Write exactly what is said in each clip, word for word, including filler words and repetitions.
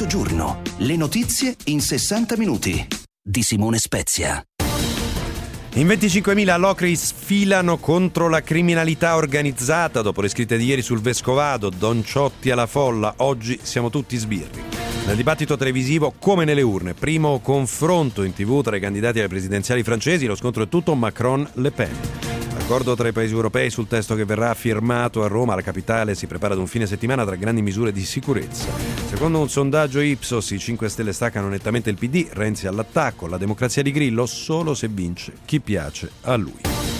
Mezzogiorno, le notizie in sessanta minuti di Simone Spezia. In venticinquemila a Locri sfilano contro la criminalità organizzata dopo le scritte di ieri sul Vescovado. Don Ciotti alla folla, oggi siamo tutti sbirri. Nel dibattito televisivo come nelle urne, primo confronto in tv tra i candidati alle presidenziali francesi, lo scontro è tutto Macron-Le Pen. Accordo tra i paesi europei sul testo che verrà firmato a Roma, la capitale si prepara ad un fine settimana tra grandi misure di sicurezza. Secondo un sondaggio Ipsos i cinque Stelle staccano nettamente il P D, Renzi all'attacco, la democrazia di Grillo solo se vince chi piace a lui.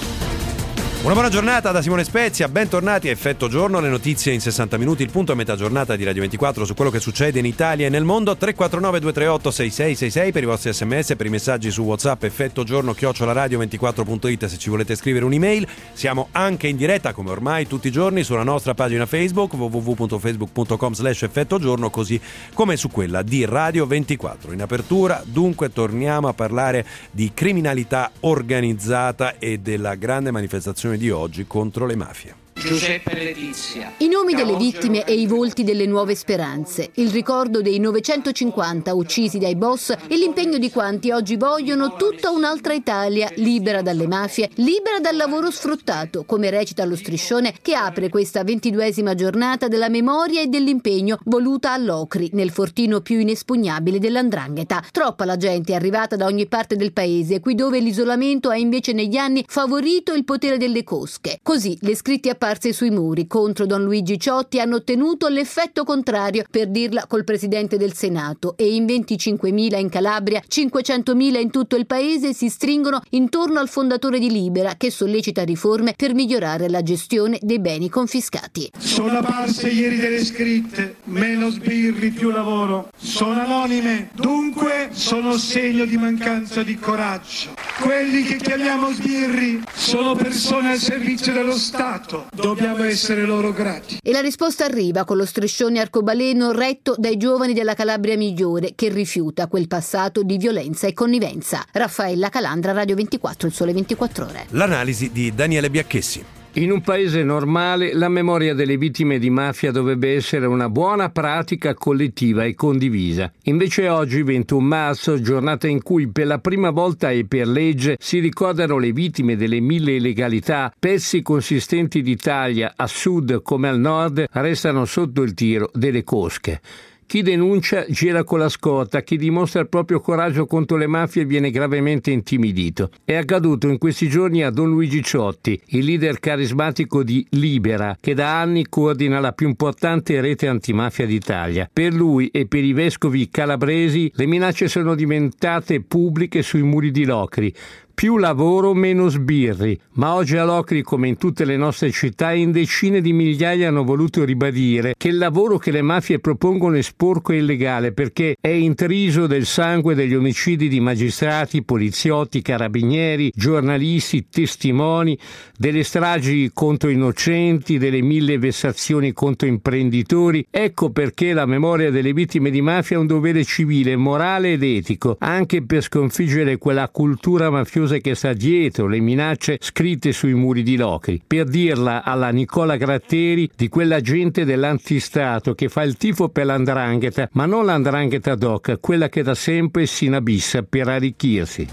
Una buona giornata da Simone Spezia, bentornati a Effetto Giorno, le notizie in sessanta minuti, il punto a metà giornata di Radio ventiquattro su quello che succede in Italia e nel mondo. Tre quattro nove due tre otto sei sei sei sei per i vostri sms, per i messaggi su WhatsApp, Effetto Giorno chiocciola radio ventiquattro punto it se ci volete scrivere un'email. Siamo anche in diretta come ormai tutti i giorni sulla nostra pagina Facebook w w w punto facebook punto com slash effetto giorno, così come su quella di Radio ventiquattro. In apertura dunque torniamo a parlare di criminalità organizzata e della grande manifestazione di oggi contro le mafie. Giuseppe Letizia. I nomi delle vittime e i volti delle nuove speranze, il ricordo dei novecentocinquanta uccisi dai boss e l'impegno di quanti oggi vogliono tutta un'altra Italia, libera dalle mafie, libera dal lavoro sfruttato, come recita lo striscione che apre questa ventiduesima giornata della memoria e dell'impegno voluta a Locri, nel fortino più inespugnabile dell'Andrangheta. Troppa la gente è arrivata da ogni parte del paese, qui dove l'isolamento ha invece negli anni favorito il potere delle cosche. Così le scritte apparse sui muri contro Don Luigi Ciotti hanno ottenuto l'effetto contrario, per dirla col presidente del Senato, e in venticinquemila in Calabria, cinquecentomila in tutto il paese si stringono intorno al fondatore di Libera, che sollecita riforme per migliorare la gestione dei beni confiscati. Sono apparse ieri delle scritte, meno sbirri, più lavoro. Sono anonime, dunque sono segno di mancanza di coraggio. Quelli che chiamiamo sbirri sono persone al servizio dello Stato. Dobbiamo essere loro grati. E la risposta arriva con lo striscione arcobaleno retto dai giovani della Calabria migliore, che rifiuta quel passato di violenza e connivenza. Raffaella Calandra, Radio ventiquattro, il Sole ventiquattro Ore. L'analisi di Daniele Biacchessi. In un paese normale la memoria delle vittime di mafia dovrebbe essere una buona pratica collettiva e condivisa. Invece oggi, ventuno marzo, giornata in cui per la prima volta e per legge si ricordano le vittime delle mille illegalità, pezzi consistenti d'Italia a sud come al nord restano sotto il tiro delle cosche. Chi denuncia gira con la scorta, chi dimostra il proprio coraggio contro le mafie viene gravemente intimidito. È accaduto in questi giorni a Don Luigi Ciotti, il leader carismatico di Libera, che da anni coordina la più importante rete antimafia d'Italia. Per lui e per i vescovi calabresi le minacce sono diventate pubbliche sui muri di Locri. Più lavoro, meno sbirri. Ma oggi a Locri, come in tutte le nostre città, in decine di migliaia hanno voluto ribadire che il lavoro che le mafie propongono è sporco e illegale, perché è intriso del sangue degli omicidi di magistrati, poliziotti, carabinieri, giornalisti, testimoni, delle stragi contro innocenti, delle mille vessazioni contro imprenditori. Ecco perché la memoria delle vittime di mafia è un dovere civile, morale ed etico, anche per sconfiggere quella cultura mafiosa che sta dietro le minacce scritte sui muri di Locri, per dirla alla Nicola Gratteri, di quella gente dell'antistato che fa il tifo per l'Andrangheta, ma non l'Andrangheta doc, quella che da sempre si inabissa per arricchirsi.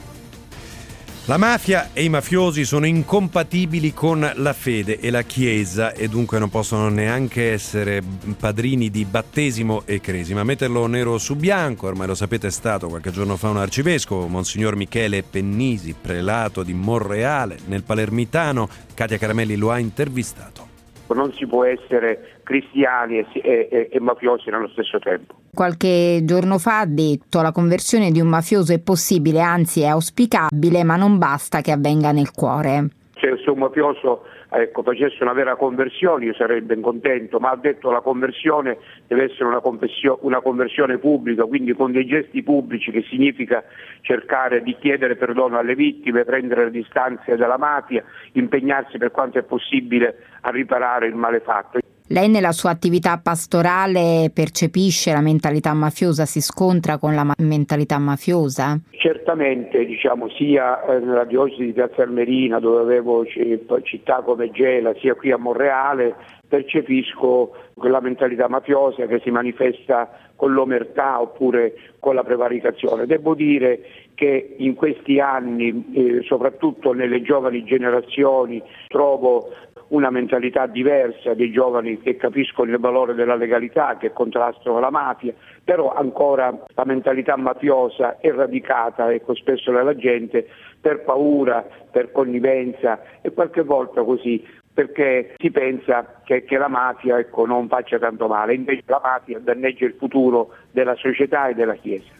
La mafia e i mafiosi sono incompatibili con la fede e la Chiesa e dunque non possono neanche essere padrini di battesimo e cresima. Metterlo nero su bianco, ormai lo sapete, è stato qualche giorno fa un arcivescovo, Monsignor Michele Pennisi, prelato di Monreale, nel palermitano. Katia Caramelli lo ha intervistato. Non si può essere cristiani e, e, e mafiosi nello stesso tempo. Qualche giorno fa ha detto: la conversione di un mafioso è possibile, anzi è auspicabile, ma non basta che avvenga nel cuore. Cioè, se un mafioso ecco, facesse una vera conversione io sarei ben contento, ma ha detto la conversione deve essere una, una conversione pubblica, quindi con dei gesti pubblici, che significa cercare di chiedere perdono alle vittime, prendere le distanze dalla mafia, impegnarsi per quanto è possibile a riparare il male fatto. Lei nella sua attività pastorale percepisce la mentalità mafiosa, si scontra con la ma- mentalità mafiosa? Certamente, diciamo, sia nella diocesi di Piazza Armerina, dove avevo c- città come Gela, sia qui a Monreale, percepisco quella mentalità mafiosa che si manifesta con l'omertà oppure con la prevaricazione. Devo dire che in questi anni, eh, soprattutto nelle giovani generazioni, trovo una mentalità diversa dei giovani che capiscono il valore della legalità, che contrastano la mafia, però ancora la mentalità mafiosa è radicata, ecco, spesso nella gente per paura, per connivenza e qualche volta così, perché si pensa che, che la mafia, ecco, non faccia tanto male, invece la mafia danneggia il futuro della società e della Chiesa.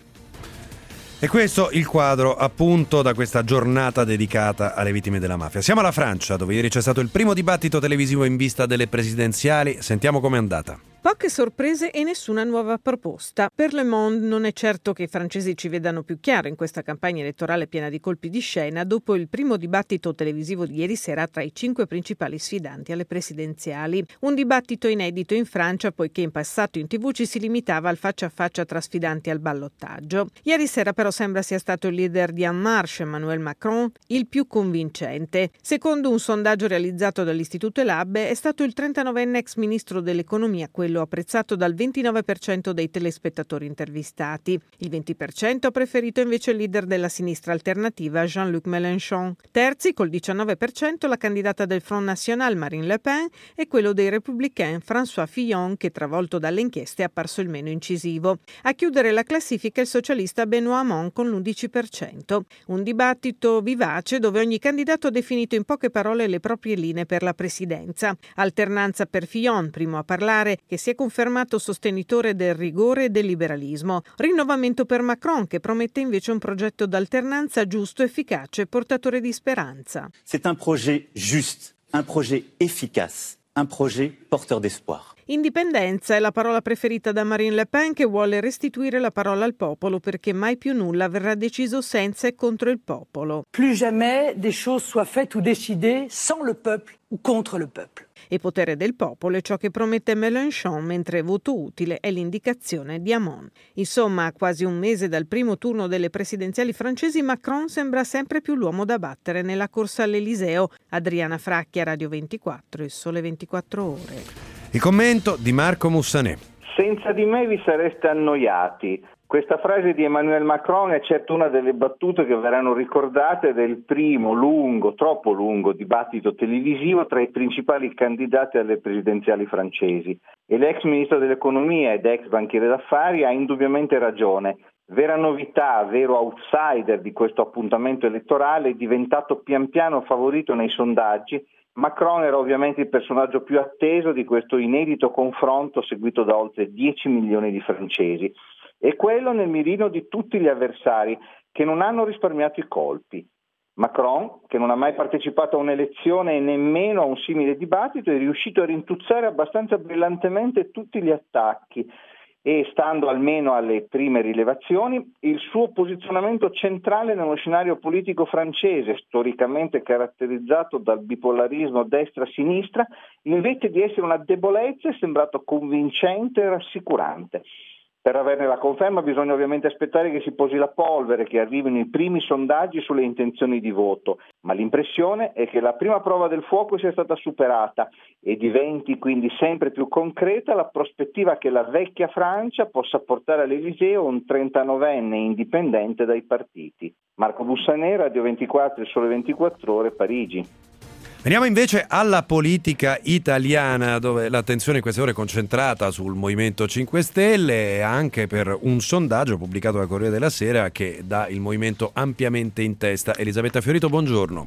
E questo il quadro appunto da questa giornata dedicata alle vittime della mafia. Siamo alla Francia, dove ieri c'è stato il primo dibattito televisivo in vista delle presidenziali. Sentiamo com'è andata. Poche sorprese e nessuna nuova proposta. Per Le Monde non è certo che i francesi ci vedano più chiaro in questa campagna elettorale piena di colpi di scena dopo il primo dibattito televisivo di ieri sera tra i cinque principali sfidanti alle presidenziali. Un dibattito inedito in Francia, poiché in passato in tivù ci si limitava al faccia a faccia tra sfidanti al ballottaggio. Ieri sera però sembra sia stato il leader di En Marche, Emmanuel Macron, il più convincente. Secondo un sondaggio realizzato dall'Istituto Elab, è stato il trentanovenne ex ministro dell'economia quello apprezzato dal ventinove per cento dei telespettatori intervistati. Il venti per cento ha preferito invece il leader della sinistra alternativa Jean-Luc Mélenchon. Terzi, col diciannove per cento, la candidata del Front National Marine Le Pen e quello dei Républicains François Fillon, che travolto dalle inchieste è apparso il meno incisivo. A chiudere la classifica il socialista Benoît Hamon con l'undici per cento. Un dibattito vivace dove ogni candidato ha definito in poche parole le proprie linee per la presidenza. Alternanza per Fillon, primo a parlare, che si è confermato sostenitore del rigore e del liberalismo. Rinnovamento per Macron, che promette invece un progetto d'alternanza giusto, efficace, portatore di speranza. C'est un projet juste, un projet efficace, un projet porteur d'espoir. Indipendenza è la parola preferita da Marine Le Pen, che vuole restituire la parola al popolo perché mai più nulla verrà deciso senza e contro il popolo. Plus jamais des choses soient faites ou décidées sans le peuple ou contre le peuple. E potere del popolo è ciò che promette Mélenchon, mentre voto utile è l'indicazione di Hamon. Insomma, a quasi un mese dal primo turno delle presidenziali francesi, Macron sembra sempre più l'uomo da battere nella corsa all'Eliseo. Adriana Fracchia, Radio ventiquattro, Il Sole ventiquattro Ore. Il commento di Marco Mussanè. Senza di me vi sareste annoiati. Questa frase di Emmanuel Macron è certo una delle battute che verranno ricordate del primo lungo, troppo lungo dibattito televisivo tra i principali candidati alle presidenziali francesi. E l'ex ministro dell'economia ed ex banchiere d'affari ha indubbiamente ragione. Vera novità, vero outsider di questo appuntamento elettorale, è diventato pian piano favorito nei sondaggi. Macron era ovviamente il personaggio più atteso di questo inedito confronto seguito da oltre dieci milioni di francesi. E quello nel mirino di tutti gli avversari che non hanno risparmiato i colpi. Macron, che non ha mai partecipato a un'elezione e nemmeno a un simile dibattito, è riuscito a rintuzzare abbastanza brillantemente tutti gli attacchi e, stando almeno alle prime rilevazioni, il suo posizionamento centrale nello scenario politico francese, storicamente caratterizzato dal bipolarismo destra-sinistra, invece di essere una debolezza è sembrato convincente e rassicurante. Per averne la conferma bisogna ovviamente aspettare che si posi la polvere, che arrivino i primi sondaggi sulle intenzioni di voto, ma l'impressione è che la prima prova del fuoco sia stata superata e diventi quindi sempre più concreta la prospettiva che la vecchia Francia possa portare all'Eliseo un trentanovenne indipendente dai partiti. Marco Bussanè, Radio ventiquattro, Il Sole ventiquattro Ore, Parigi. Veniamo invece alla politica italiana, dove l'attenzione in queste ore è concentrata sul Movimento cinque Stelle e anche per un sondaggio pubblicato da Corriere della Sera che dà il movimento ampiamente in testa. Elisabetta Fiorito, buongiorno.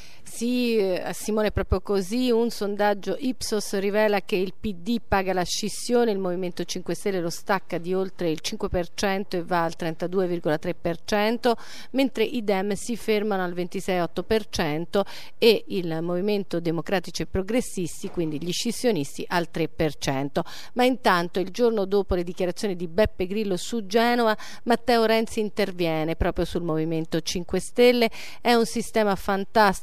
Sì, Simone, proprio così. Un sondaggio Ipsos rivela che il P D paga la scissione, il Movimento cinque Stelle lo stacca di oltre il cinque per cento e va al trentadue virgola tre per cento, mentre i Dem si fermano al ventisei virgola otto per cento e il Movimento Democratici e Progressisti, quindi gli scissionisti, al tre per cento. Ma intanto, il giorno dopo le dichiarazioni di Beppe Grillo su Genova, Matteo Renzi interviene proprio sul Movimento cinque Stelle. È un sistema fantastico quello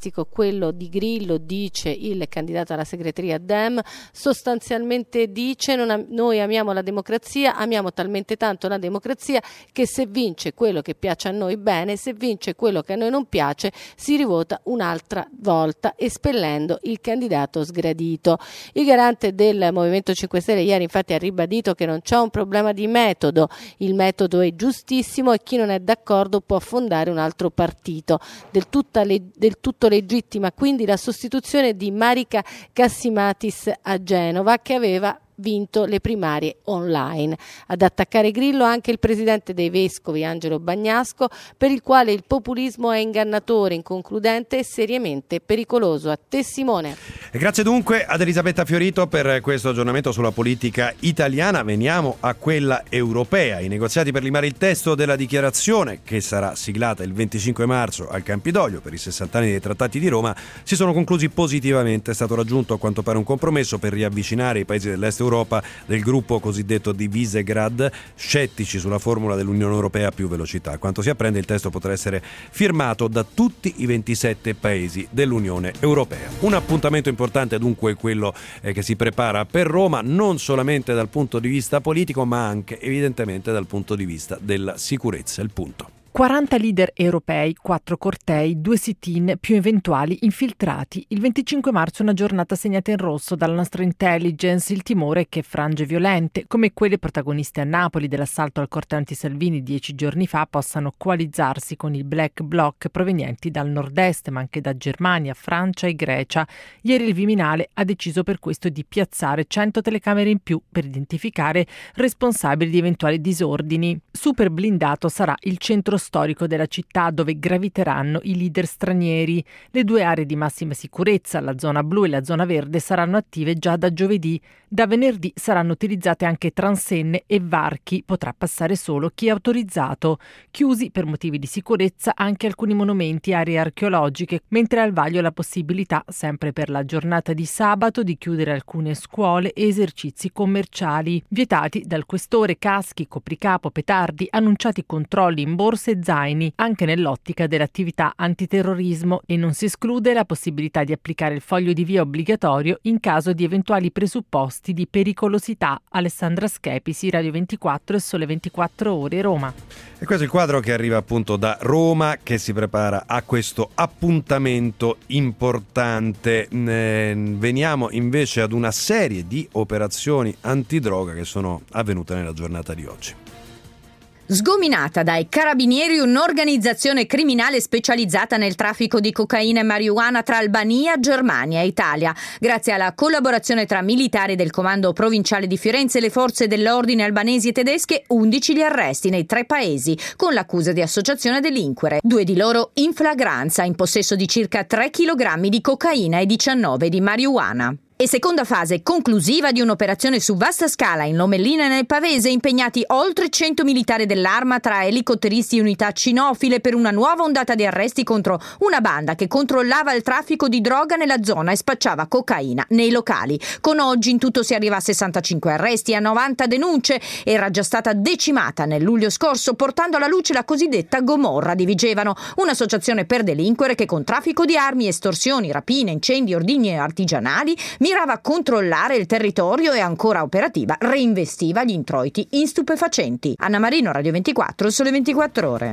quello di Grillo, dice il candidato alla segreteria Dem, sostanzialmente dice non am- noi amiamo la democrazia, amiamo talmente tanto la democrazia che se vince quello che piace a noi bene, se vince quello che a noi non piace si rivota un'altra volta, espellendo il candidato sgradito. Il garante del Movimento cinque Stelle ieri infatti ha ribadito che non c'è un problema di metodo, il metodo è giustissimo e chi non è d'accordo può fondare un altro partito. Del, tutta le- del tutto legittima quindi la sostituzione di Marica Cassimatis a Genova, che aveva vinto le primarie online. Ad attaccare Grillo anche il presidente dei Vescovi Angelo Bagnasco, per il quale il populismo è ingannatore, inconcludente e seriamente pericoloso. A te Simone. E grazie dunque ad Elisabetta Fiorito per questo aggiornamento sulla politica italiana. Veniamo a quella europea. I negoziati per limare il testo della dichiarazione, che sarà siglata il venticinque marzo al Campidoglio per i sessanta anni dei Trattati di Roma, si sono conclusi positivamente. È stato raggiunto a quanto pare un compromesso per riavvicinare i paesi dell'est Europa del gruppo cosiddetto di Visegrad, scettici sulla formula dell'Unione Europea a più velocità. A quanto si apprende, il testo potrà essere firmato da tutti i ventisette paesi dell'Unione Europea. Un appuntamento importante dunque quello eh, che si prepara per Roma, non solamente dal punto di vista politico, ma anche evidentemente dal punto di vista della sicurezza. Il punto. quaranta leader europei, quattro cortei, due sit-in più eventuali infiltrati. Il venticinque marzo è una giornata segnata in rosso dalla nostra intelligence, il timore è che frange violente, come quelle protagoniste a Napoli dell'assalto al corteo anti-Salvini dieci giorni fa, possano coalizzarsi con il Black Bloc provenienti dal nord-est, ma anche da Germania, Francia e Grecia. Ieri il Viminale ha deciso per questo di piazzare cento telecamere in più per identificare responsabili di eventuali disordini. Super blindato sarà il centro storico della città, dove graviteranno i leader stranieri. Le due aree di massima sicurezza, la zona blu e la zona verde, saranno attive già da giovedì. Da venerdì saranno utilizzate anche transenne e varchi, potrà passare solo chi è autorizzato. Chiusi per motivi di sicurezza anche alcuni monumenti e aree archeologiche, mentre al vaglio la possibilità, sempre per la giornata di sabato, di chiudere alcune scuole e esercizi commerciali. Vietati dal questore caschi, copricapo, petardi, annunciati controlli in borse e zaini, anche nell'ottica dell'attività antiterrorismo, e non si esclude la possibilità di applicare il foglio di via obbligatorio in caso di eventuali presupposti di pericolosità. Alessandra Schepisi, Radio ventiquattro e Sole ventiquattro Ore, Roma. E questo è il quadro che arriva appunto da Roma, che si prepara a questo appuntamento importante. Veniamo invece ad una serie di operazioni antidroga che sono avvenute nella giornata di oggi. Sgominata dai carabinieri un'organizzazione criminale specializzata nel traffico di cocaina e marijuana tra Albania, Germania e Italia. Grazie alla collaborazione tra militari del comando provinciale di Firenze e le forze dell'ordine albanesi e tedesche, undici gli arresti nei tre paesi con l'accusa di associazione a delinquere. Due di loro in flagranza, in possesso di circa tre chilogrammi di cocaina e diciannove di marijuana. E seconda fase conclusiva di un'operazione su vasta scala in Lomellina e nel Pavese, impegnati oltre cento militari dell'Arma tra elicotteristi e unità cinofile per una nuova ondata di arresti contro una banda che controllava il traffico di droga nella zona e spacciava cocaina nei locali. Con oggi in tutto si arriva a sessantacinque arresti e a novanta denunce. Era già stata decimata nel luglio scorso, portando alla luce la cosiddetta Gomorra di Vigevano, un'associazione per delinquere che con traffico di armi, estorsioni, rapine, incendi, ordigni artigianali mirava a controllare il territorio e, ancora operativa, reinvestiva gli introiti in stupefacenti. Anna Marino, Radio ventiquattro, Sole ventiquattro Ore.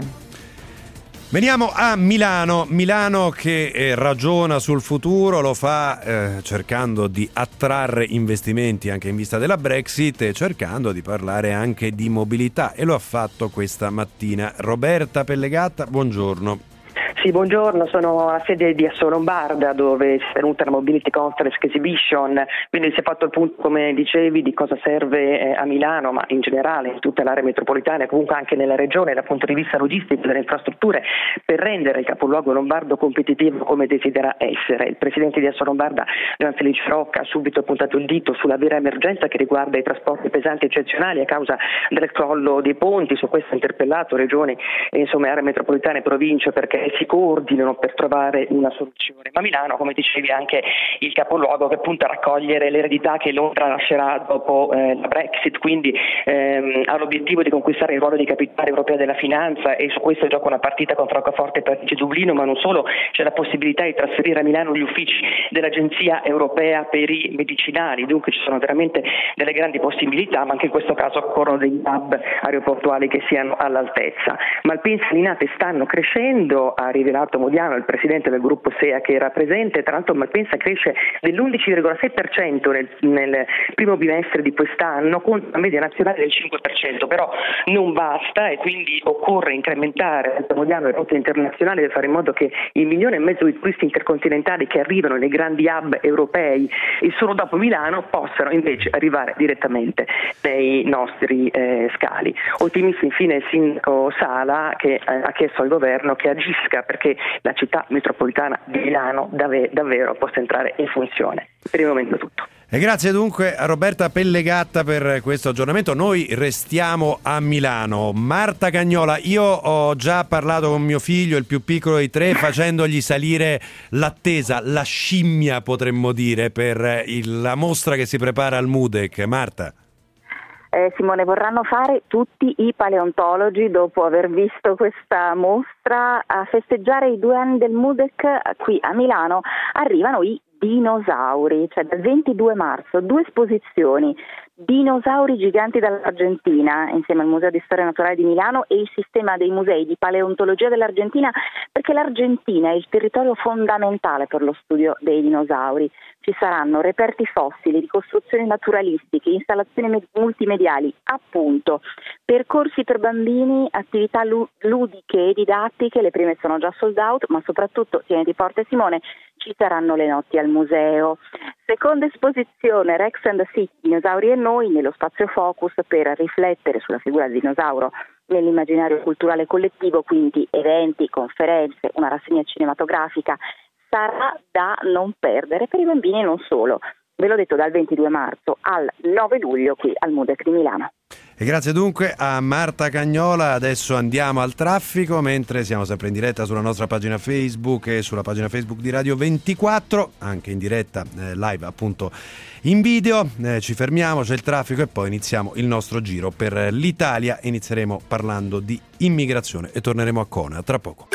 Veniamo a Milano, Milano che eh, ragiona sul futuro, lo fa eh, cercando di attrarre investimenti anche in vista della Brexit e cercando di parlare anche di mobilità, e lo ha fatto questa mattina. Roberta Pellegatta, buongiorno. Sì, buongiorno, sono a sede di Assolombarda, dove si è tenuta la Mobility Conference Exhibition, quindi si è fatto il punto, come dicevi, di cosa serve eh, a Milano, ma in generale in tutta l'area metropolitana e comunque anche nella regione dal punto di vista logistico e delle infrastrutture, per rendere il capoluogo lombardo competitivo come desidera essere. Il presidente di Assolombarda, Gian Felice Rocca, ha subito puntato il dito sulla vera emergenza che riguarda i trasporti pesanti eccezionali a causa del crollo dei ponti. Su questo ha interpellato regioni, insomma, aree metropolitane e province perché si si coordinino per trovare una soluzione. Ma Milano, come dicevi, è anche il capoluogo che punta a raccogliere l'eredità che Londra lascerà dopo eh, la Brexit, quindi ehm, ha l'obiettivo di conquistare il ruolo di capitale europea della finanza, e su questo gioca una partita con Francoforte, Parigi e Dublino, ma non solo, c'è la possibilità di trasferire a Milano gli uffici dell'Agenzia Europea per i medicinali, dunque ci sono veramente delle grandi possibilità, ma anche in questo caso occorrono degli hub aeroportuali che siano all'altezza. Malpensa e Linate stanno crescendo, ha rivelato Modiano, il presidente del gruppo S E A che era presente. Tra l'altro Malpensa cresce dell'undici virgola sei per cento nel, nel primo bimestre di quest'anno, con una media nazionale del cinque per cento, però non basta e quindi occorre incrementare Modiano le rotte internazionali per fare in modo che il milione e mezzo di turisti intercontinentali che arrivano nei grandi hub europei e solo dopo Milano possano invece arrivare direttamente nei nostri eh, scali. Ottimista infine il sindaco Sala, che eh, ha chiesto al governo che agisca perché la città metropolitana di Milano dave- davvero possa entrare in funzione. Per il momento è tutto. E grazie dunque a Roberta Pellegatta per questo aggiornamento. Noi restiamo a Milano. Marta Cagnola, io ho già parlato con mio figlio, il più piccolo dei tre, facendogli salire l'attesa, la scimmia potremmo dire, per il, la mostra che si prepara al MUDEC. Marta. Eh, Simone, vorranno fare tutti i paleontologi, dopo aver visto questa mostra, a festeggiare i due anni del MUDEC qui a Milano. Arrivano i dinosauri, cioè dal ventidue marzo, due esposizioni. Dinosauri giganti dall'Argentina, insieme al Museo di Storia Naturale di Milano e il sistema dei musei di paleontologia dell'Argentina, perché l'Argentina è il territorio fondamentale per lo studio dei dinosauri. Ci saranno reperti fossili, ricostruzioni naturalistiche, installazioni multimediali, appunto, percorsi per bambini, attività ludiche e didattiche, le prime sono già sold out, ma soprattutto, tieniti forte Simone, ci saranno le notti al museo. Seconda esposizione, Rex and the City, Dinosauri e noi, nello spazio Focus, per riflettere sulla figura del dinosauro nell'immaginario culturale collettivo, quindi eventi, conferenze, una rassegna cinematografica. Sarà da non perdere per i bambini e non solo. Ve l'ho detto, dal ventidue marzo al nove luglio qui al MUDEC di Milano. E grazie dunque a Marta Cagnola. Adesso andiamo al traffico, mentre siamo sempre in diretta sulla nostra pagina Facebook e sulla pagina Facebook di Radio ventiquattro, anche in diretta eh, live appunto in video. Eh, ci fermiamo, c'è il traffico e poi iniziamo il nostro giro per l'Italia. Inizieremo parlando di immigrazione e torneremo a Cona tra poco.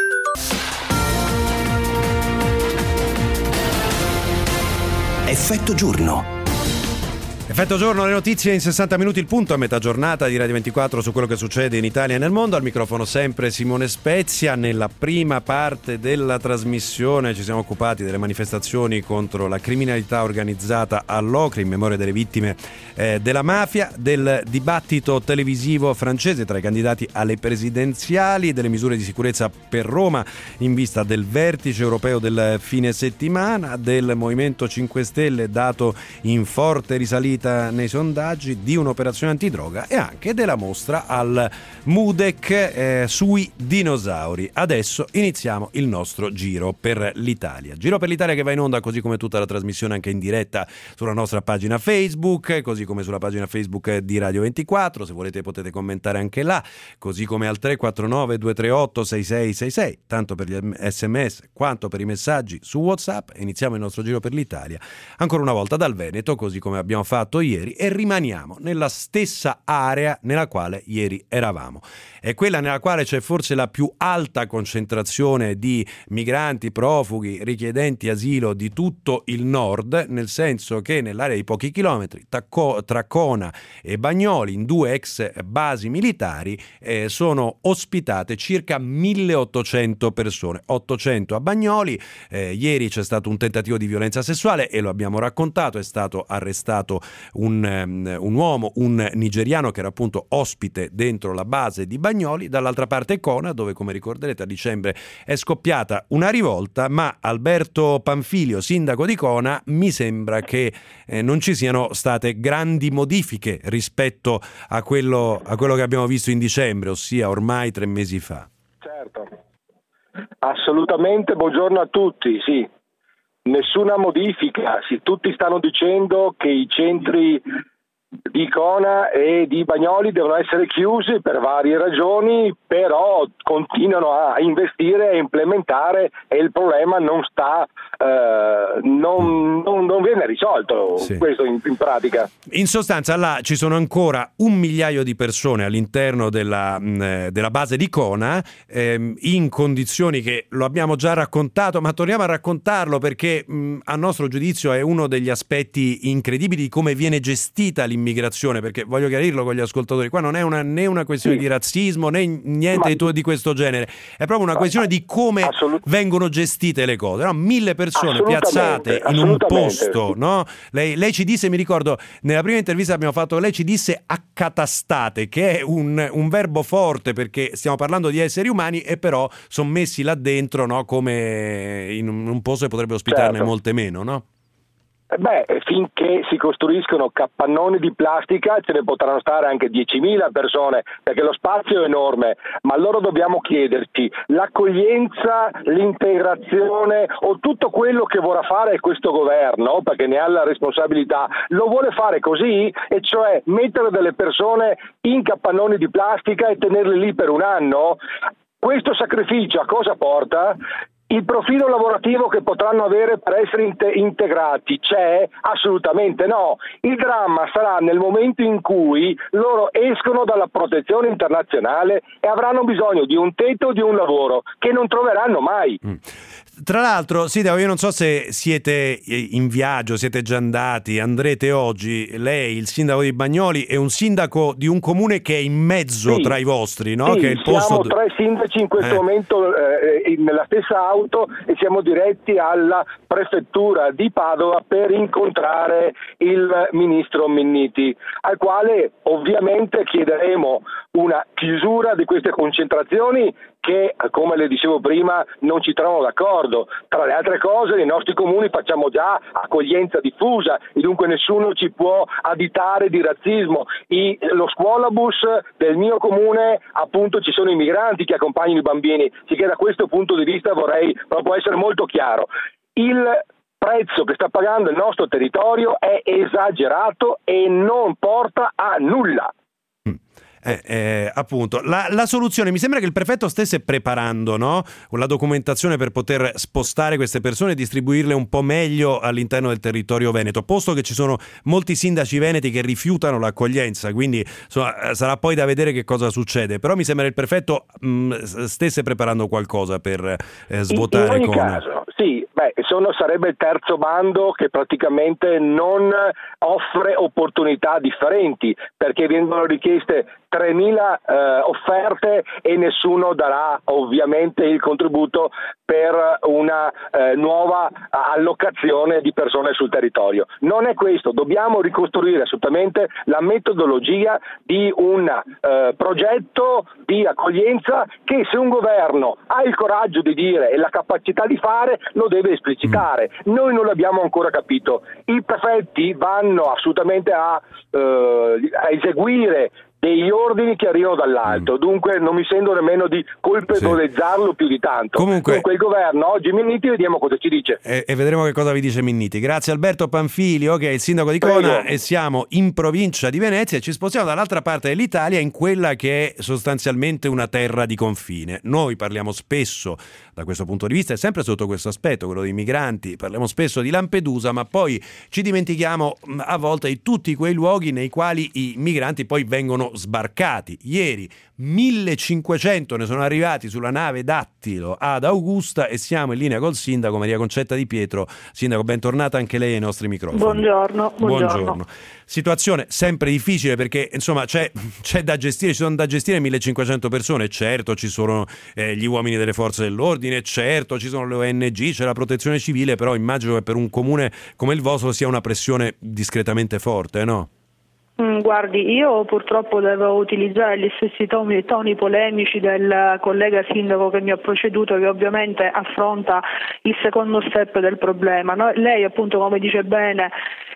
Effetto giorno. Effetto giorno, le notizie in sessanta minuti, il punto a metà giornata di Radio ventiquattro su quello che succede in Italia e nel mondo. Al microfono sempre Simone Spezia. Nella prima parte della trasmissione ci siamo occupati delle manifestazioni contro la criminalità organizzata all'Ocri in memoria delle vittime eh, della mafia, del dibattito televisivo francese tra i candidati alle presidenziali, delle misure di sicurezza per Roma in vista del vertice europeo del fine settimana, del Movimento cinque Stelle dato in forte risalita nei sondaggi, di un'operazione antidroga e anche della mostra al MUDEC eh, sui dinosauri. Adesso iniziamo il nostro giro per l'Italia. Giro per l'Italia che va in onda, così come tutta la trasmissione, anche in diretta sulla nostra pagina Facebook, così come sulla pagina Facebook di Radio ventiquattro. Se volete potete commentare anche là, così come al tre quattro nove due tre otto sei sei sei sei, tanto per gli sms quanto per i messaggi su WhatsApp. Iniziamo il nostro giro per l'Italia ancora una volta dal Veneto, così come abbiamo fatto ieri, e rimaniamo nella stessa area nella quale ieri eravamo. È quella nella quale c'è forse la più alta concentrazione di migranti, profughi, richiedenti asilo di tutto il nord, nel senso che nell'area di pochi chilometri tra Cona e Bagnoli, in due ex basi militari, eh, sono ospitate circa milleottocento persone, ottocento a Bagnoli. Eh, ieri c'è stato un tentativo di violenza sessuale e lo abbiamo raccontato, è stato arrestato Un, un uomo, un nigeriano che era appunto ospite dentro la base di Bagnoli. Dall'altra parte Cona, dove come ricorderete a dicembre è scoppiata una rivolta, ma Alberto Panfilio, sindaco di Cona, mi sembra che eh, non ci siano state grandi modifiche rispetto a quello, a quello che abbiamo visto in dicembre, ossia ormai tre mesi fa. Certo, assolutamente, buongiorno a tutti, sì. Nessuna modifica, sì, tutti stanno dicendo che i centri di Icona e di Bagnoli devono essere chiusi per varie ragioni, però continuano a investire e implementare e il problema non sta eh, non, non, non viene risolto, sì. Questo in, in pratica. In sostanza là ci sono ancora un migliaio di persone all'interno della, mh, della base di Icona ehm, in condizioni che lo abbiamo già raccontato, ma torniamo a raccontarlo perché mh, a nostro giudizio è uno degli aspetti incredibili di come viene gestita l'immigrazione, perché voglio chiarirlo con gli ascoltatori, qua non è una, né una questione sì. di razzismo né niente Ma... di questo genere, è proprio una questione di come Assolut- vengono gestite le cose, no? Mille persone piazzate in un posto, no? Lei, lei ci disse, mi ricordo nella prima intervista che abbiamo fatto, lei ci disse accatastate, che è un, un verbo forte perché stiamo parlando di esseri umani e però sono messi là dentro, no? Come in un, un posto che potrebbe ospitarne certo. molte meno, no? Beh, finché si costruiscono capannoni di plastica ce ne potranno stare anche diecimila persone, perché lo spazio è enorme, ma allora dobbiamo chiederci l'accoglienza, l'integrazione o tutto quello che vorrà fare questo governo, perché ne ha la responsabilità, lo vuole fare così, e cioè mettere delle persone in capannoni di plastica e tenerle lì per un anno? Questo sacrificio a cosa porta? Il profilo lavorativo che potranno avere per essere inte- integrati c'è? Assolutamente no. Il dramma sarà nel momento in cui loro escono dalla protezione internazionale e avranno bisogno di un tetto, di un lavoro che non troveranno mai. Mm. Tra l'altro, Sindaco, io non so se siete in viaggio, siete già andati, andrete oggi. Lei, il sindaco di Bagnoli, è un sindaco di un comune che è in mezzo sì, tra i vostri, no? Sì, che è il siamo posto... tre sindaci in questo eh. momento eh, nella stessa auto e siamo diretti alla prefettura di Padova per incontrare il ministro Minniti, al quale ovviamente chiederemo una chiusura di queste concentrazioni che, come le dicevo prima, non ci trovano d'accordo. Tra le altre cose, nei nostri comuni facciamo già accoglienza diffusa e dunque nessuno ci può additare di razzismo. I, lo scuolabus del mio comune, appunto, ci sono i migranti che accompagnano i bambini, sicché da questo punto di vista vorrei proprio essere molto chiaro. Il prezzo che sta pagando il nostro territorio è esagerato e non porta a nulla. Eh, eh, appunto la, la soluzione, mi sembra che il prefetto stesse preparando, no? La documentazione per poter spostare queste persone e distribuirle un po' meglio all'interno del territorio veneto, posto che ci sono molti sindaci veneti che rifiutano l'accoglienza, quindi insomma, sarà poi da vedere che cosa succede, però mi sembra che il prefetto mh, stesse preparando qualcosa per eh, svuotare in ogni con... caso, sì, beh, sono, sarebbe il terzo bando che praticamente non offre opportunità differenti, perché vengono richieste tremila eh, offerte e nessuno darà ovviamente il contributo per una eh, nuova allocazione di persone sul territorio. Non è questo, dobbiamo ricostruire assolutamente la metodologia di un eh, progetto di accoglienza che, se un governo ha il coraggio di dire e la capacità di fare, lo deve esplicitare. Noi non l'abbiamo ancora capito. I prefetti vanno assolutamente a, eh, a eseguire degli ordini che arrivano dall'alto, dunque non mi sento nemmeno di colpevolizzarlo sì. più di tanto. Comunque, Dunque il governo oggi Minniti, vediamo cosa ci dice. E, e vedremo che cosa vi dice Minniti. Grazie Alberto Panfilio, che è il sindaco di Icona, e siamo in provincia di Venezia e ci spostiamo dall'altra parte dell'Italia, in quella che è sostanzialmente una terra di confine. Noi parliamo spesso da questo punto di vista, e sempre sotto questo aspetto, quello dei migranti, parliamo spesso di Lampedusa, ma poi ci dimentichiamo a volte di tutti quei luoghi nei quali i migranti poi vengono sbarcati. Ieri millecinquecento ne sono arrivati sulla nave Dattilo ad Augusta e siamo in linea col sindaco Maria Concetta Di Pietro. Sindaco, bentornata anche lei ai nostri microfoni. Buongiorno. Buongiorno. Buongiorno. Situazione sempre difficile perché insomma c'è, c'è da gestire, ci sono da gestire millecinquecento persone, certo ci sono eh, gli uomini delle forze dell'ordine, certo ci sono le O N G, c'è la protezione civile, però immagino che per un comune come il vostro sia una pressione discretamente forte, no? Guardi, io purtroppo devo utilizzare gli stessi toni, toni polemici del collega sindaco che mi ha preceduto, che ovviamente affronta il secondo step del problema. No, lei appunto, come dice bene,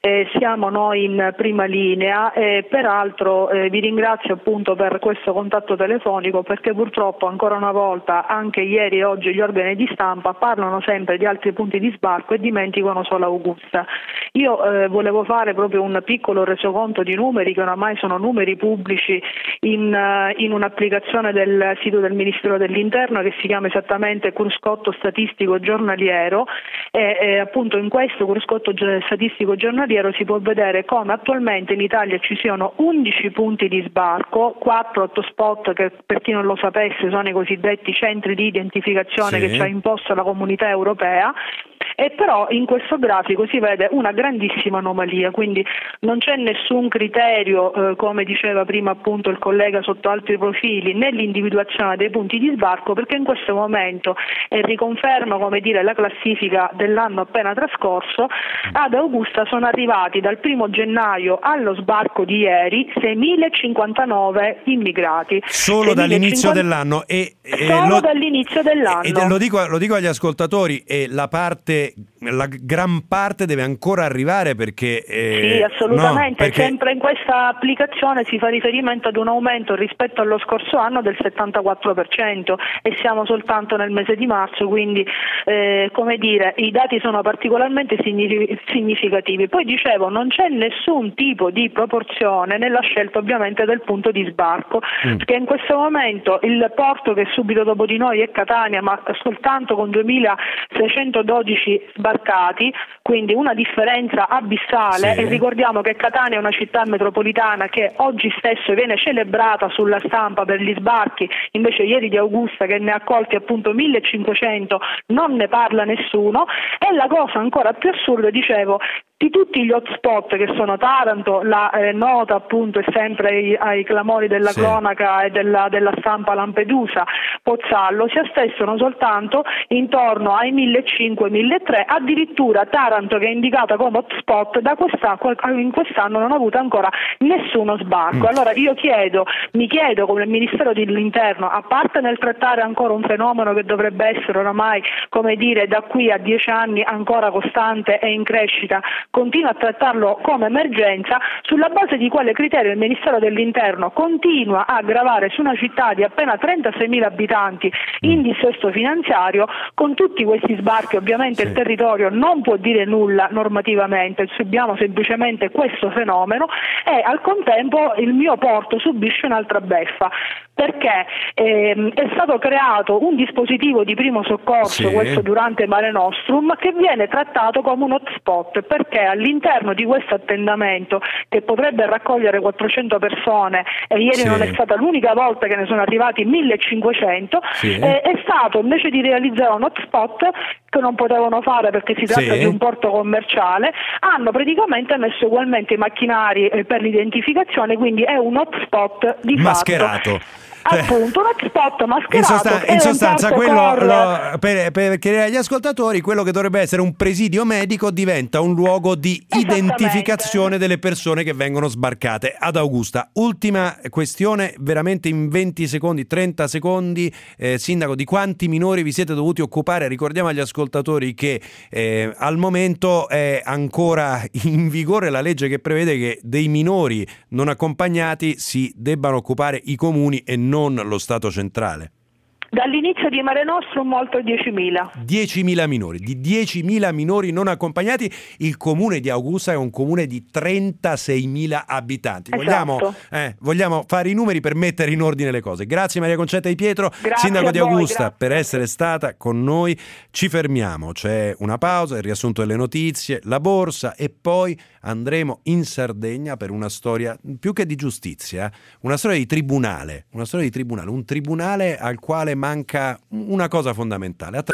eh, siamo noi in prima linea e peraltro eh, vi ringrazio appunto per questo contatto telefonico, perché purtroppo ancora una volta anche ieri e oggi gli organi di stampa parlano sempre di altri punti di sbarco e dimenticano solo Augusta. Io eh, volevo fare proprio un piccolo resoconto di numeri che oramai sono numeri pubblici in, uh, in un'applicazione del sito del Ministero dell'Interno che si chiama esattamente cruscotto statistico giornaliero e, e appunto in questo cruscotto statistico giornaliero si può vedere come attualmente in Italia ci siano undici punti di sbarco, quattro hotspot che per chi non lo sapesse sono i cosiddetti centri di identificazione sì. che ci ha imposto la Comunità Europea. E però in questo grafico si vede una grandissima anomalia, quindi non c'è nessun criterio, eh, come diceva prima appunto il collega sotto altri profili, nell'individuazione dei punti di sbarco, perché in questo momento, e riconferma come dire la classifica dell'anno appena trascorso, ad Augusta sono arrivati dal primo gennaio allo sbarco di ieri seimilacinquantanove immigrati. Solo dall'inizio dell'anno e, e Solo lo, dall'inizio dell'anno. E, e lo, dico, lo dico agli ascoltatori, e la parte la gran parte deve ancora arrivare perché eh, sì, assolutamente, no, perché... sempre in questa applicazione si fa riferimento ad un aumento rispetto allo scorso anno del settantaquattro per cento e siamo soltanto nel mese di marzo, quindi eh, come dire, i dati sono particolarmente significativi. Poi dicevo, non c'è nessun tipo di proporzione nella scelta ovviamente del punto di sbarco, mm. perché in questo momento il porto che è subito dopo di noi è Catania, ma soltanto con duemilaseicentododici sbarcati, quindi una differenza abissale, sì. E ricordiamo che Catania è una città metropolitana che oggi stesso viene celebrata sulla stampa per gli sbarchi, invece ieri di Augusta che ne ha accolti appunto millecinquecento non ne parla nessuno. E la cosa ancora più assurda, dicevo, di tutti gli hotspot che sono Taranto, la eh, nota appunto è sempre ai, ai clamori della sì. cronaca e della, della stampa Lampedusa, Pozzallo, si attestano soltanto intorno ai millecinquecento milletrecento, addirittura Taranto che è indicata come hotspot da quest'anno, in quest'anno non ha avuto ancora nessuno sbarco. Mm. Allora io chiedo, mi chiedo come il Ministero dell'Interno, a parte nel trattare ancora un fenomeno che dovrebbe essere oramai, come dire, da qui a dieci anni ancora costante e in crescita, continua a trattarlo come emergenza, sulla base di quale criterio il Ministero dell'Interno continua a gravare su una città di appena trentaseimila abitanti in dissesto finanziario, con tutti questi sbarchi. Ovviamente sì. il territorio non può dire nulla normativamente, subiamo semplicemente questo fenomeno e al contempo il mio porto subisce un'altra beffa, perché ehm, è stato creato un dispositivo di primo soccorso, sì. questo durante Mare Nostrum, che viene trattato come un hotspot, perché all'interno di questo attendamento che potrebbe raccogliere quattrocento persone, e ieri sì. non è stata l'unica volta che ne sono arrivati millecinquecento, sì. eh, è stato, invece di realizzare un hotspot che non potevano fare perché si tratta sì. di un porto commerciale, hanno praticamente messo ugualmente i macchinari eh, per l'identificazione, quindi è un hotspot di mascherato. Fatto. Appunto, un hotspot mascherato. In, sostan- in sostanza, quello core... lo, per, per chiedere agli ascoltatori, quello che dovrebbe essere un presidio medico diventa un luogo di identificazione delle persone che vengono sbarcate ad Augusta. Ultima questione, veramente in venti secondi, trenta secondi, eh, Sindaco, di quanti minori vi siete dovuti occupare? Ricordiamo agli ascoltatori che eh, al momento è ancora in vigore la legge che prevede che dei minori non accompagnati si debbano occupare i comuni e non non lo Stato centrale. Dall'inizio di Mare Nostrum oltre diecimila. diecimila minori, di diecimila minori non accompagnati. Il comune di Augusta è un comune di trentaseimila abitanti. Esatto. Vogliamo, eh, vogliamo fare i numeri per mettere in ordine le cose. Grazie Maria Concetta Di Pietro, grazie Sindaco di Augusta, voi, per essere stata con noi. Ci fermiamo, c'è una pausa, il riassunto delle notizie, la borsa e poi andremo in Sardegna per una storia più che di giustizia, una storia di tribunale, una storia di tribunale, un tribunale al quale manca una cosa fondamentale.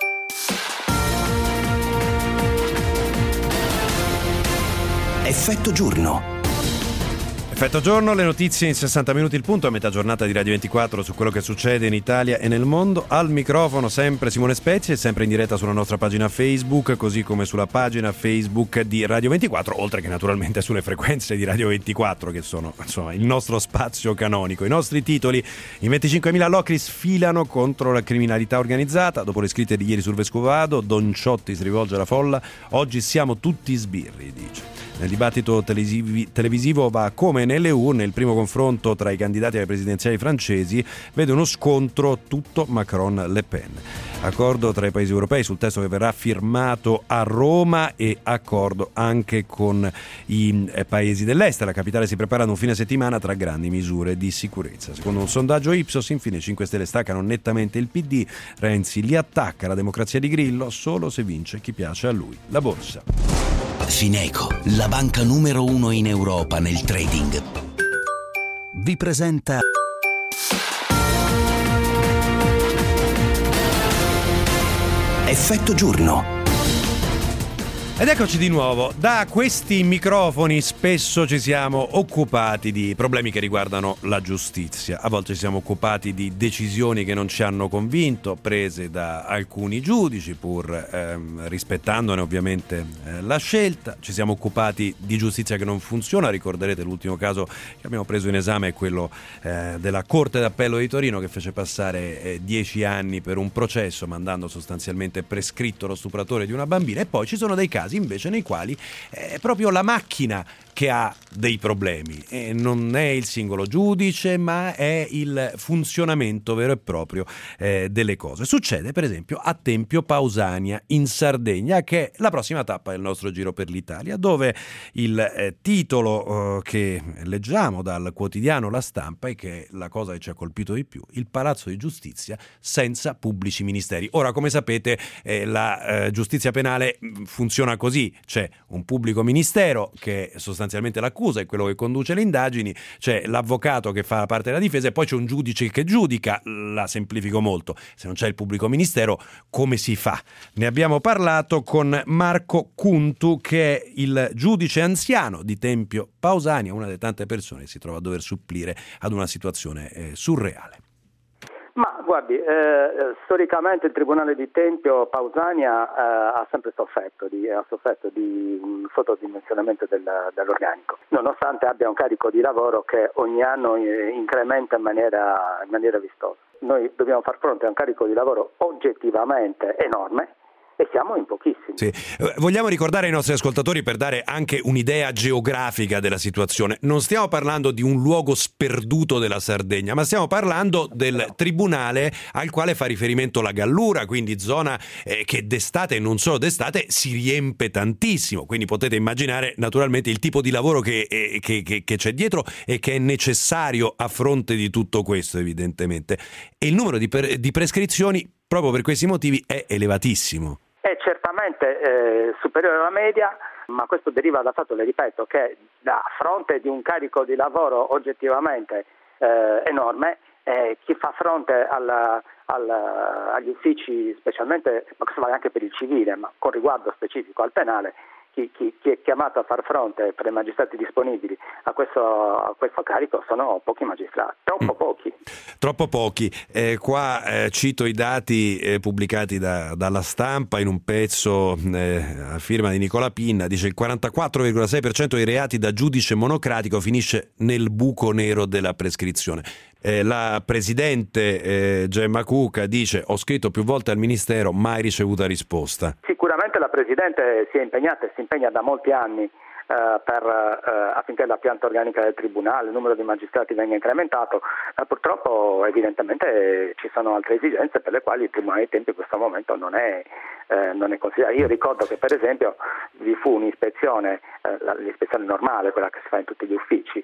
Effetto giorno. Effetto giorno, le notizie in sessanta minuti il punto, a metà giornata di Radio ventiquattro su quello che succede in Italia e nel mondo. Al microfono sempre Simone Spezia, sempre in diretta sulla nostra pagina Facebook, così come sulla pagina Facebook di Radio ventiquattro, oltre che naturalmente sulle frequenze di Radio ventiquattro, che sono insomma il nostro spazio canonico. I nostri titoli: i venticinquemila allocri sfilano contro la criminalità organizzata. Dopo le scritte di ieri sul Vescovado, Don Ciotti si rivolge alla folla: oggi siamo tutti sbirri, dice. Il dibattito televisivi, televisivo va come nelle urne. Il primo confronto tra i candidati alle presidenziali francesi vede uno scontro tutto Macron-Le Pen. Accordo tra i paesi europei sul testo che verrà firmato a Roma e accordo anche con i eh, paesi dell'est. La capitale si prepara ad un fine settimana tra grandi misure di sicurezza. Secondo un sondaggio Ipsos, infine, i cinque Stelle staccano nettamente il P D. Renzi li attacca, la democrazia di Grillo solo se vince chi piace a lui. La borsa. Fineco, la banca numero uno in Europa nel trading, vi presenta Effetto Giorno. Ed eccoci di nuovo. Da questi microfoni spesso ci siamo occupati di problemi che riguardano la giustizia. A volte ci siamo occupati di decisioni che non ci hanno convinto, prese da alcuni giudici, pur ehm, rispettandone ovviamente eh, la scelta. Ci siamo occupati di giustizia che non funziona. Ricorderete l'ultimo caso che abbiamo preso in esame è quello eh, della Corte d'Appello di Torino, che fece passare eh, dieci anni per un processo, mandando sostanzialmente prescritto lo stupratore di una bambina. E poi ci sono dei casi invece nei quali è proprio la macchina che ha dei problemi e non è il singolo giudice, ma è il funzionamento vero e proprio eh, delle cose. Succede per esempio a Tempio Pausania in Sardegna, che è la prossima tappa del nostro Giro per l'Italia, dove il eh, titolo eh, che leggiamo dal quotidiano La Stampa è che la cosa che ci ha colpito di più: il Palazzo di Giustizia senza pubblici ministeri. Ora, come sapete, eh, la eh, giustizia penale funziona così: c'è un pubblico ministero che sostanzialmente l'accusa, è quello che conduce le indagini, c'è l'avvocato che fa la parte della difesa e poi c'è un giudice che giudica. La semplifico molto: se non c'è il pubblico ministero, come si fa? Ne abbiamo parlato con Marco Cuntu, che è il giudice anziano di Tempio Pausania, una delle tante persone che si trova a dover supplire ad una situazione eh, surreale. Ma guardi, eh, storicamente il Tribunale di Tempio Pausania eh, ha sempre sofferto di, ha sofferto di un sottodimensionamento del, dell'organico, nonostante abbia un carico di lavoro che ogni anno incrementa in maniera, in maniera vistosa. Noi dobbiamo far fronte a un carico di lavoro oggettivamente enorme e siamo in pochissimi. Sì. Vogliamo ricordare ai nostri ascoltatori, per dare anche un'idea geografica della situazione, non stiamo parlando di un luogo sperduto della Sardegna, ma stiamo parlando del tribunale al quale fa riferimento la Gallura, quindi zona eh, che d'estate e non solo d'estate si riempie tantissimo, quindi potete immaginare naturalmente il tipo di lavoro che, eh, che, che, che c'è dietro e che è necessario a fronte di tutto questo, evidentemente. E il numero di, per, di prescrizioni proprio per questi motivi è elevatissimo. È certamente eh, superiore alla media, ma questo deriva dal fatto, le ripeto, che a fronte di un carico di lavoro oggettivamente eh, enorme, eh, chi fa fronte alla, alla, agli uffici, specialmente, ma questo vale anche per il civile, ma con riguardo specifico al penale, Chi, chi, chi è chiamato a far fronte per i magistrati disponibili a questo, a questo carico sono pochi magistrati, troppo pochi. Troppo pochi. Eh, qua eh, cito i dati eh, pubblicati da, dalla Stampa in un pezzo eh, a firma di Nicola Pinna. Dice: il quarantaquattro virgola sei per cento dei reati da giudice monocratico finisce nel buco nero della prescrizione. Eh, la presidente eh, Gemma Cucca dice: ho scritto più volte al Ministero, mai ricevuta risposta. Sicuramente la Presidente si è impegnata e si impegna da molti anni eh, per, eh, affinché la pianta organica del Tribunale, il numero di magistrati venga incrementato, ma purtroppo evidentemente ci sono altre esigenze per le quali il Tribunale di Tempio in questo momento non è, eh, non è considerato. Io ricordo che per esempio vi fu un'ispezione, eh, l'ispezione normale, quella che si fa in tutti gli uffici,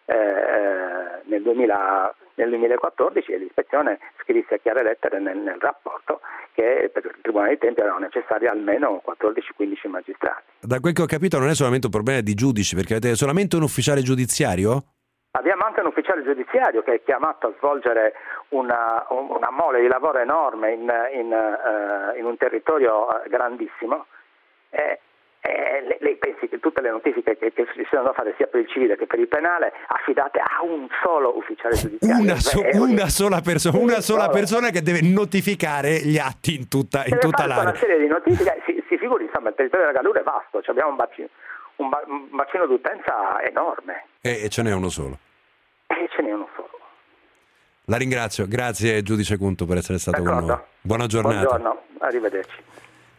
eh, nel, duemila, nel duemilaquattordici, e l'ispezione scrisse a chiare lettere nel, nel rapporto che per il Tribunale di Tempio erano necessari almeno quattordici quindici magistrati. Da quel che ho capito non è solamente un problema di giudici, perché avete solamente un ufficiale giudiziario? Abbiamo anche un ufficiale giudiziario che è chiamato a svolgere una, una mole di lavoro enorme in, in, uh, in un territorio grandissimo. Eh, Eh, lei pensi che tutte le notifiche che, che si devono fare sia per il civile che per il penale affidate a un solo ufficiale giudiziario? Una, so, Beh, una sola persona, una sola persona che deve notificare gli atti in tutta, in tutta l'area. Una serie di notifiche, si, si figuri, insomma, il territorio della Gallura è vasto, cioè abbiamo un bacino, un, ba, un bacino d'utenza enorme. E, e ce n'è uno solo. E ce n'è uno solo. La ringrazio, grazie giudice Cuntu per essere stato D'accordo. con noi. Buona giornata. Buongiorno, arrivederci.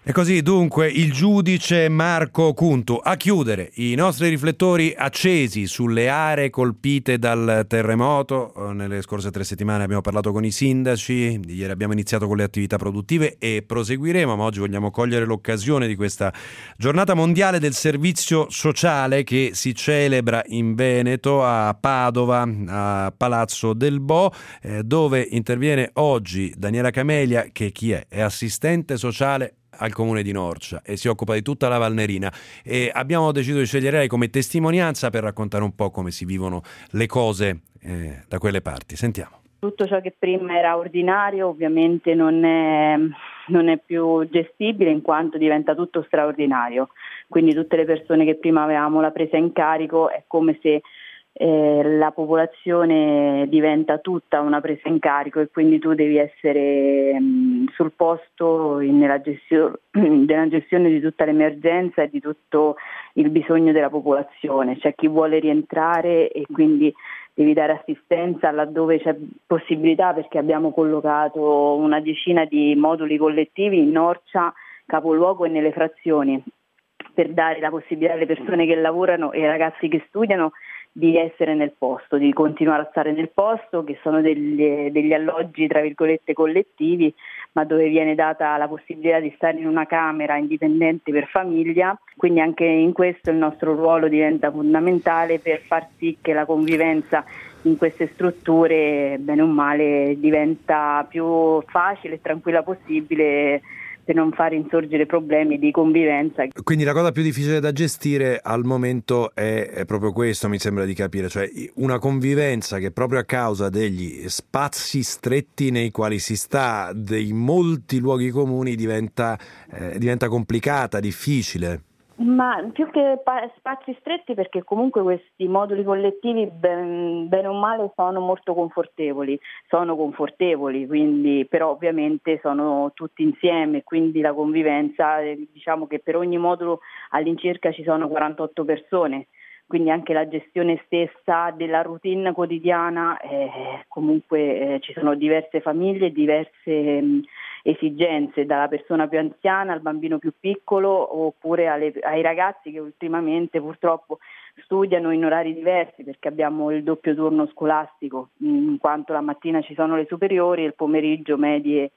E così dunque il giudice Marco Cuntu. A chiudere i nostri riflettori accesi sulle aree colpite dal terremoto. Nelle scorse tre settimane abbiamo parlato con i sindaci, ieri abbiamo iniziato con le attività produttive e proseguiremo, ma oggi vogliamo cogliere l'occasione di questa giornata mondiale del servizio sociale che si celebra in Veneto, a Padova, a Palazzo del Bo, eh, dove interviene oggi Daniela Camelia, che chi è? È assistente sociale al comune di Norcia e si occupa di tutta la Valnerina, e abbiamo deciso di scegliere lei come testimonianza per raccontare un po' come si vivono le cose eh, da quelle parti. Sentiamo. Tutto ciò che prima era ordinario ovviamente non è, non è più gestibile, in quanto diventa tutto straordinario, quindi tutte le persone che prima avevamo la presa in carico è come se Eh, la popolazione diventa tutta una presa in carico, e quindi tu devi essere mh, sul posto in, nella, gestio- nella gestione di tutta l'emergenza e di tutto il bisogno della popolazione. C'è chi vuole rientrare e quindi devi dare assistenza laddove c'è possibilità, perché abbiamo collocato una decina di moduli collettivi in Norcia, capoluogo e nelle frazioni, per dare la possibilità alle persone che lavorano e ai ragazzi che studiano di essere nel posto, di continuare a stare nel posto, che sono degli, degli alloggi tra virgolette collettivi, ma dove viene data la possibilità di stare in una camera indipendente per famiglia. Quindi anche in questo il nostro ruolo diventa fondamentale per far sì che la convivenza in queste strutture, bene o male, diventa più facile e tranquilla possibile, per non far insorgere problemi di convivenza. Quindi la cosa più difficile da gestire al momento è, è proprio questo, mi sembra di capire, cioè una convivenza che proprio a causa degli spazi stretti nei quali si sta, dei molti luoghi comuni, diventa, eh, diventa complicata, difficile. Ma più che pa- spazi stretti, perché comunque questi moduli collettivi ben, bene o male sono molto confortevoli, sono confortevoli, quindi però ovviamente sono tutti insieme, quindi la convivenza, eh, diciamo che per ogni modulo all'incirca ci sono quarantotto persone, quindi anche la gestione stessa della routine quotidiana, eh, comunque eh, ci sono diverse famiglie, diverse mh, esigenze, dalla persona più anziana al bambino più piccolo, oppure alle, ai ragazzi che ultimamente purtroppo studiano in orari diversi, perché abbiamo il doppio turno scolastico, in quanto la mattina ci sono le superiori e il pomeriggio medie.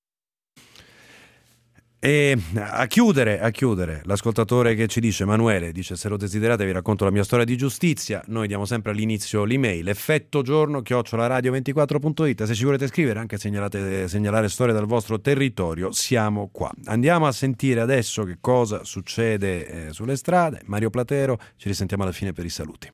E a chiudere, a chiudere, l'ascoltatore che ci dice, Emanuele, dice: se lo desiderate vi racconto la mia storia di giustizia. Noi diamo sempre all'inizio l'email effettogiorno chiocciola radio ventiquattro punto it. Se ci volete scrivere, anche segnalate, segnalare storie dal vostro territorio, siamo qua. Andiamo a sentire adesso che cosa succede eh, sulle strade. Mario Platero, ci risentiamo alla fine per i saluti.